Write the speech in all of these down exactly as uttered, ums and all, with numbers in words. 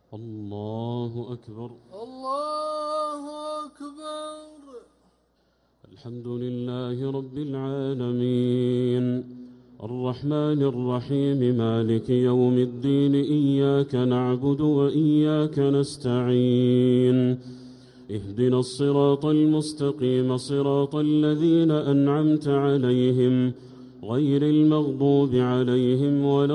الله أكبر. الله أكبر. الحمد لله رب العالمين الرحمن الرحيم مالك يوم الدين، إياك نعبد وإياك نستعين، اهدنا الصراط المستقيم صراط الذين أنعمت عليهم غير المغضوب عليهم ولا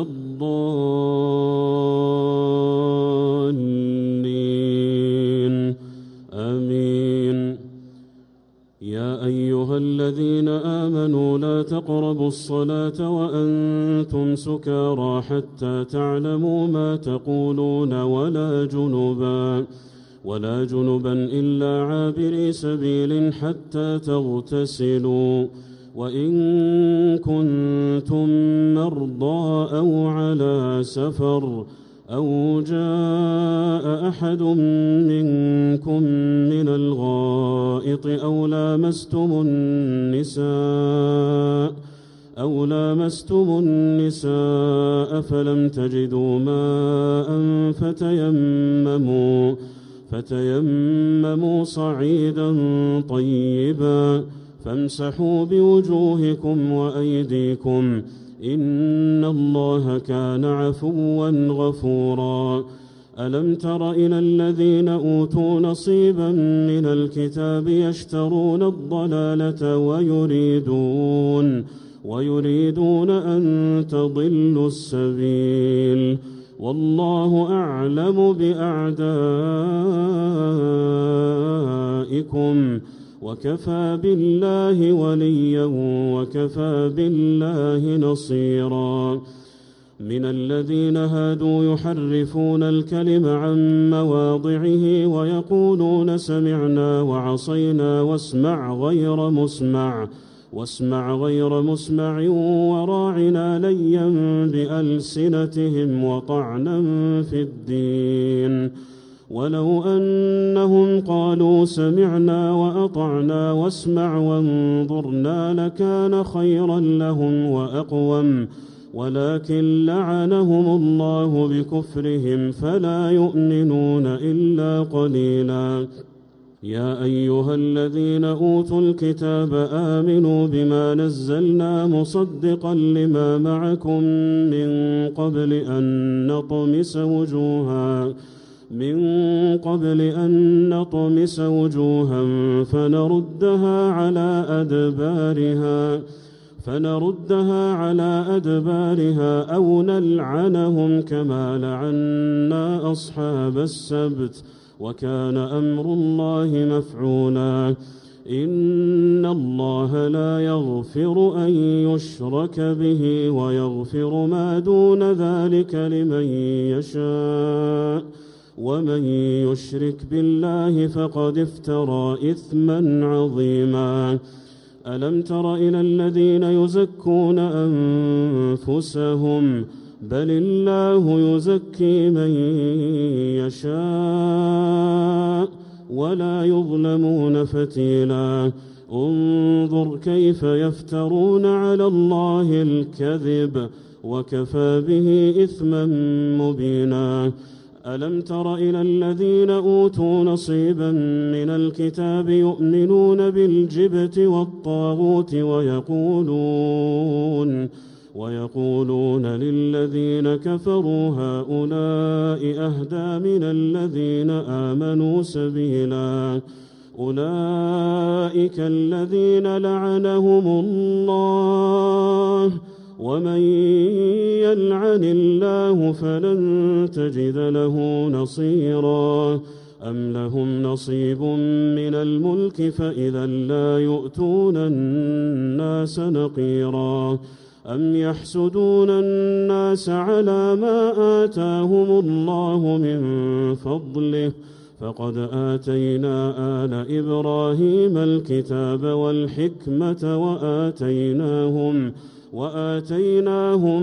الضالين آمين. يا أيها الذين آمنوا لا تقربوا الصلاة وأنتم سكارى حتى تعلموا ما تقولون ولا جنبا ولا جنبا إلا عابري سبيل حتى تغتسلوا، وإن كنتم مرضى أو على سفر أو جاء أحد منكم من الغائط أو لامستم النساء أو لامستم النساء فلم تجدوا ماء فتيمموا فتيمموا صعيدا طيبا فامسحوا بوجوهكم وأيديكم، إن الله كان عفوا غفورا. ألم تر إلى الذين أوتوا نصيبا من الكتاب يشترون الضلالة ويريدون ويريدون أن تضلوا السبيل، والله أعلم بأعدائكم، وكفى بالله وليا وكفى بالله نصيرا. من الذين هادوا يحرفون الكلم عن مواضعه ويقولون سمعنا وعصينا واسمع غير مسمع واسمع غير مسمع وراعنا ليا بألسنتهم وطعنا في الدين، ولو أنهم قالوا سمعنا وأطعنا واسمع وانظرنا لكان خيرا لهم وأقوم، ولكن لعنهم الله بكفرهم فلا يؤمنون إلا قليلا. يا أيها الذين أوتوا الكتاب آمنوا بما نزلنا مصدقا لما معكم من قبل أن نطمس وجوها من قبل أن نطمس وجوها فنردها على أدبارها فنردها على أدبارها أو نلعنهم كما لعنا أصحاب السبت، وكان أمر الله مفعولا. إن الله لا يغفر أن يشرك به ويغفر ما دون ذلك لمن يشاء، ومن يشرك بالله فقد افترى إثما عظيما. ألم تر إلى الذين يزكون أنفسهم بل الله يزكي من يشاء ولا يظلمون فتيلا. انظر كيف يفترون على الله الكذب وكفى به إثما مبينا. ألم تر إلى الذين أوتوا نصيبا من الكتاب يؤمنون بالجبت والطاغوت ويقولون ويقولون للذين كفروا هؤلاء أهدى من الذين آمنوا سبيلا. أولئك الذين لعنهم الله، ومن يلعن الله فلن تجد له نصيرا. أم لهم نصيب من الملك فإذا لا يؤتون الناس نقيرا. أم يحسدون الناس على ما آتاهم الله من فضله، فقد آتينا آل إبراهيم الكتاب والحكمة وآتيناهم وآتيناهم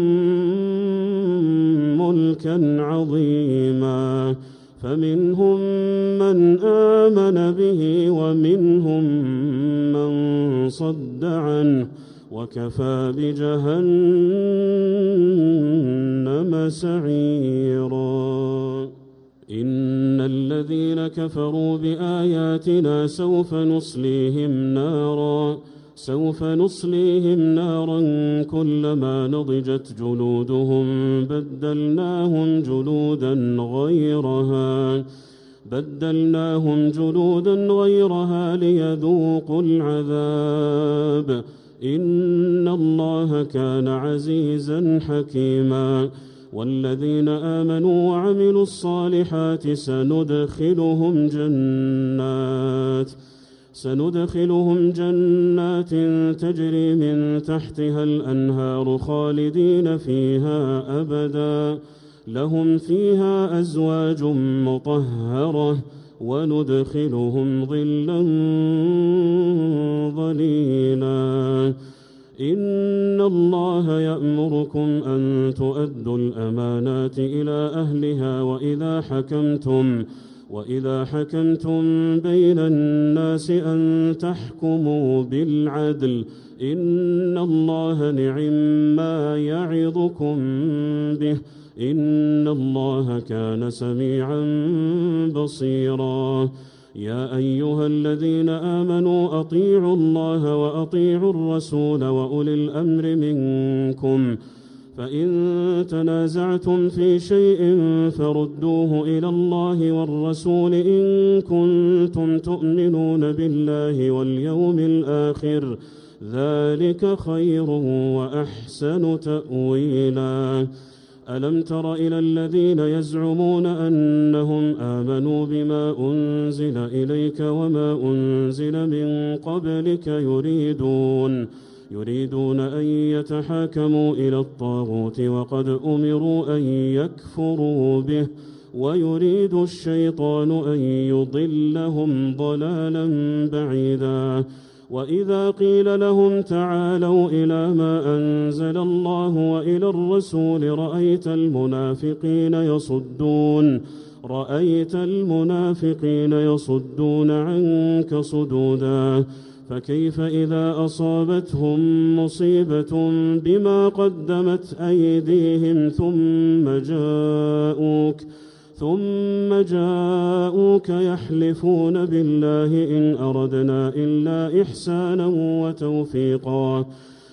ملكا عظيما. فمنهم من آمن به ومنهم من صد عنه، وكفى بجهنم سعيرا. إن كفروا بآياتنا سوف نصليهم نارا سوف نصليهم نارا كلما نضجت جلودهم بدلناهم جلودا غيرها بدلناهم جلودا غيرها ليذوقوا العذاب إن الله كان عزيزا حكيما. والذين آمنوا وعملوا الصالحات سندخلهم جنات سندخلهم جنات تجري من تحتها الأنهار خالدين فيها أبدا لهم فيها أزواج مطهرة وندخلهم ظلا ظليلا. إن الله يأمركم أن تؤدوا الأمانات إلى أهلها وإذا حكمتم وإذا حكمتم بين الناس أن تحكموا بالعدل إن الله نعم ما يعظكم به إن الله كان سميعا بصيرا. يا أيها الذين آمنوا أطيعوا الله وأطيعوا الرسول وأولي الأمر منكم فإن تنازعتم في شيء فردوه إلى الله والرسول إن كنتم تؤمنون بالله واليوم الآخر ذلك خير وأحسن تأويلا. ألم تر إلى الذين يزعمون أنهم آمنوا بما أنزل إليك وما أنزل من قبلك يريدون يريدون أن يتحاكموا إلى الطاغوت وقد أمروا أن يكفروا به ويريد الشيطان أن يضلهم ضلالا بعيدا. وإذا قيل لهم تعالوا إلى ما أنزل الله وإلى الرسول رأيت المنافقين يصدون رأيت المنافقين يصدون عنك صدودا. فكيف إذا أصابتهم مصيبة بما قدمت أيديهم ثم جاءوك ثم جاءوك يحلفون بالله إن أردنا إلا إحسانا وتوفيقا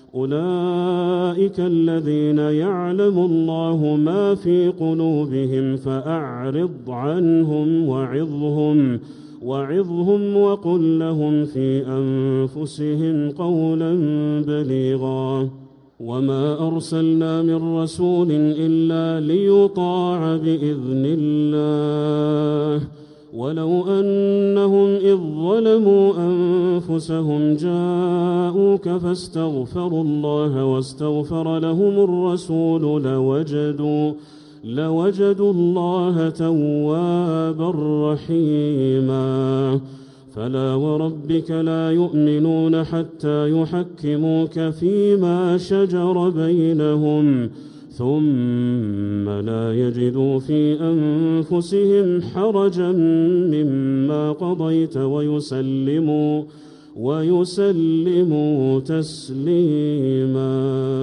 أولئك الذين يعلم الله ما في قلوبهم فأعرض عنهم وعظهم وعظهم وقل لهم في أنفسهم قولا بليغا. وما أرسلنا من رسول إلا ليطاع بإذن الله ولو أنهم إذ ظلموا أنفسهم جاءوك فاستغفروا الله واستغفر لهم الرسول لوجدوا لوجدوا الله توابا رحيما. فلا وربك لا يؤمنون حتى يحكموك فيما شجر بينهم ثم لا يجدوا في أنفسهم حرجا مما قضيت ويسلموا ويسلموا تسليما.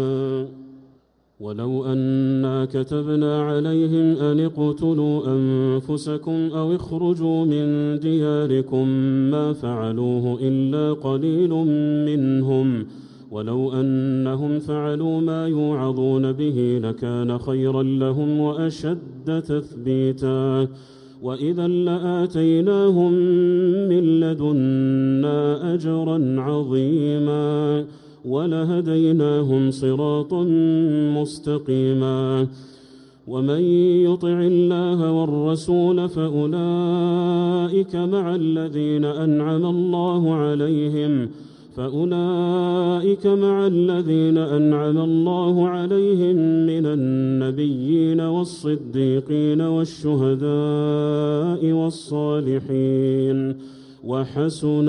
ولو أنا كتبنا عليهم أن اقتلوا أنفسكم أو اخرجوا من دياركم ما فعلوه إلا قليل منهم ولو أنهم فعلوا ما يوعظون به لكان خيرا لهم وأشد تثبيتا وإذا لآتيناهم من لدنا أجرا عظيما ولهديناهم صراطا مستقيما. ومن يطع الله والرسول فأولئك مع الذين أنعم الله عليهم فأولئك مع الذين أنعم الله عليهم من النبيين والصديقين والشهداء والصالحين وحسن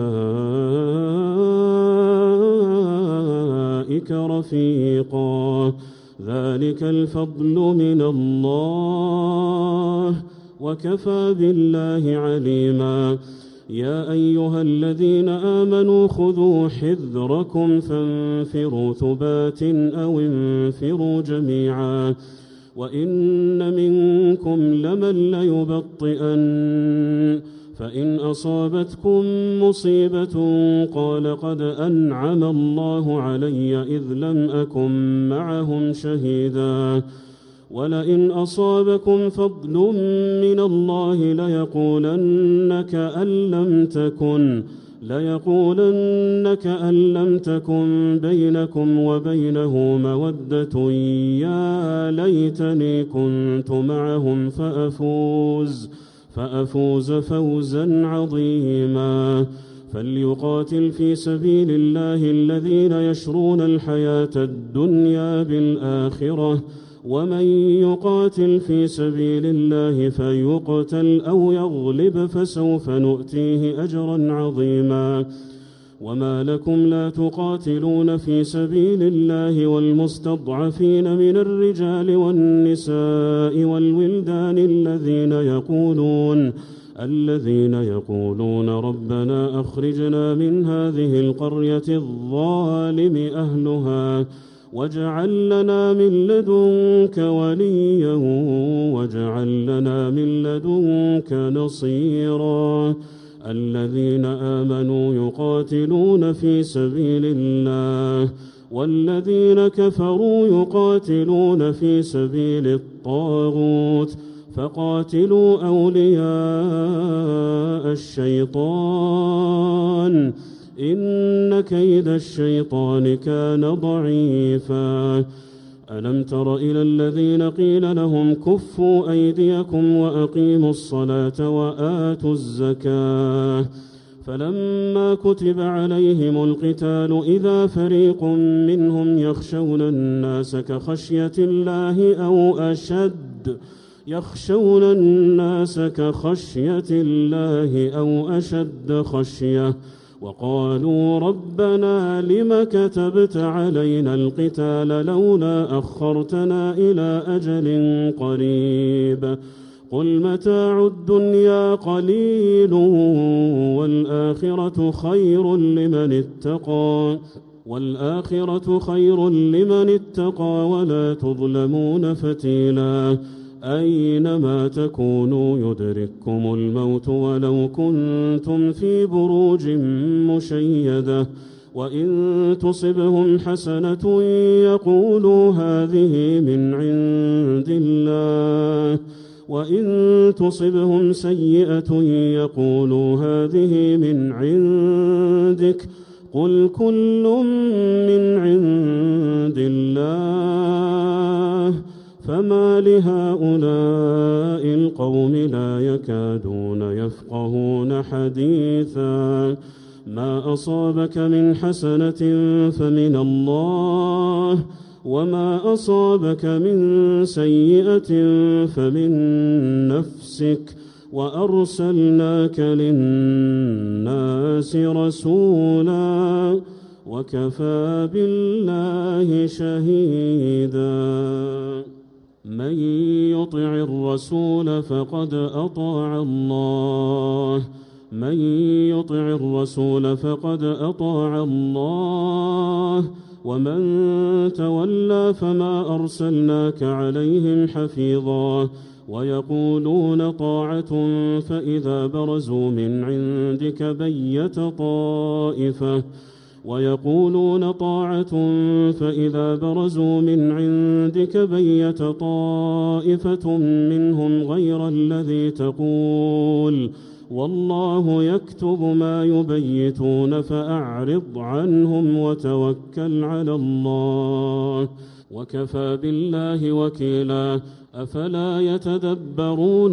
أولئك رفيقا ذلك الفضل من الله وكفى بالله عليما. يا أيها الذين آمنوا خذوا حذركم فانفروا ثبات أو انفروا جميعا وإن منكم لمن ليبطئن فإن أصابتكم مصيبة قال قد أنعم الله علي إذ لم أكن معهم شهيدا ولئن أصابكم فضل من الله ليقولن كأن لم تكن ليقولن كأن لم تكن بينكم وبينه مودة يا ليتني كنت معهم فأفوز فأفوز فوزا عظيما فليقاتل في سبيل الله الذين يشرون الحياة الدنيا بالآخرة ومن يقاتل في سبيل الله فيقتل أو يغلب فسوف نؤتيه أجرا عظيما وما لكم لا تقاتلون في سبيل الله والمستضعفين من الرجال والنساء والولدان الذين يقولون الذين يقولون ربنا أخرجنا من هذه القرية الظالم أهلها واجعل لنا من لدنك وليا واجعل لنا من لدنك نصيرا الذين آمنوا يقاتلون في سبيل الله والذين كفروا يقاتلون في سبيل الطاغوت فقاتلوا أولياء الشيطان إن كيد الشيطان كان ضعيفا ألم تر إلى الذين قيل لهم كفوا أيديكم وأقيموا الصلاة وآتوا الزكاة فلما كتب عليهم القتال إذا فريق منهم يخشون الناس كخشية الله أو أشد يخشون الناس كخشية الله أو أشد خشية وقالوا ربنا لم كتبت علينا القتال لولا أخرتنا إلى أجل قريب قل متاع الدنيا قليل والآخرة خير لمن اتقى والآخرة خير لمن اتقى ولا تظلمون فتيلا أينما تكونوا يدرككم الموت ولو كنتم في بروج مشيدة وإن تصبهم حسنة يقولوا هذه من عند الله وإن تصبهم سيئة يقولوا هذه من عندك قل كل من عند الله فما لهؤلاء القوم لا يكادون يفقهون حديثا ما أصابك من حسنة فمن الله وما أصابك من سيئة فمن نفسك وأرسلناك للناس رسولا وكفى بالله شهيدا من يطع الرسول فقد أطاع الله من يطع الرسول فقد أطاع الله ومن تولى فما أرسلناك عليهم حفيظا ويقولون طاعة فإذا برزوا من عندك بيت طائفة ويقولون طاعة فإذا برزوا من عندك بيت طائفة منهم غير الذي تقول والله يكتب ما يبيتون فأعرض عنهم وتوكل على الله وكفى بالله وكيلا أفلا يتدبرون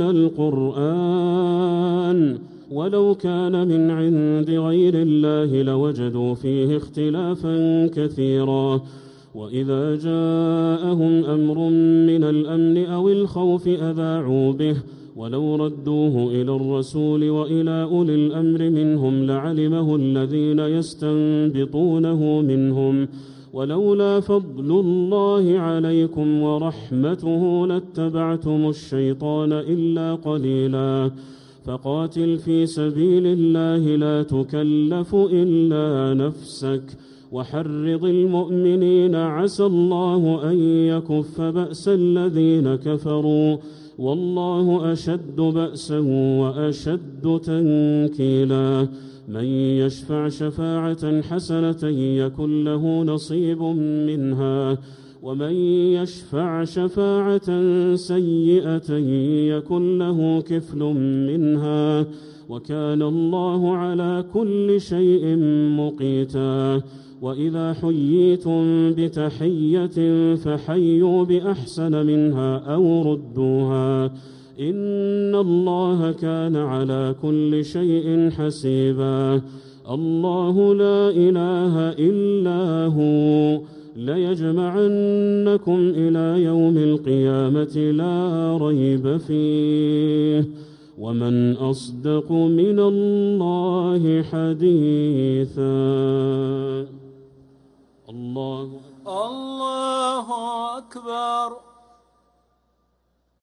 القرآن ولو كان من عند غير الله لوجدوا فيه اختلافا كثيرا وإذا جاءهم أمر من الأمن أو الخوف أذاعوا به ولو ردوه إلى الرسول وإلى أولي الأمر منهم لعلمه الذين يستنبطونه منهم ولولا فضل الله عليكم ورحمته لاتبعتم الشيطان إلا قليلا فقاتل في سبيل الله لا تكلف إلا نفسك وحرض المؤمنين عسى الله أن يكف بأس الذين كفروا والله أشد بأسا وأشد تنكيلا من يشفع شفاعة حسنة يكن له نصيب منها ومن يشفع شفاعة سيئة يكن له كفل منها وكان الله على كل شيء مقيتا وإذا حييتم بتحية فحيوا بأحسن منها أو ردوها إن الله كان على كل شيء حسيبا الله لا إله إلا هو ليجمعنكم إلى يوم القيامة لا ريب فيه ومن أصدق من الله حديثا الله الله أكبر.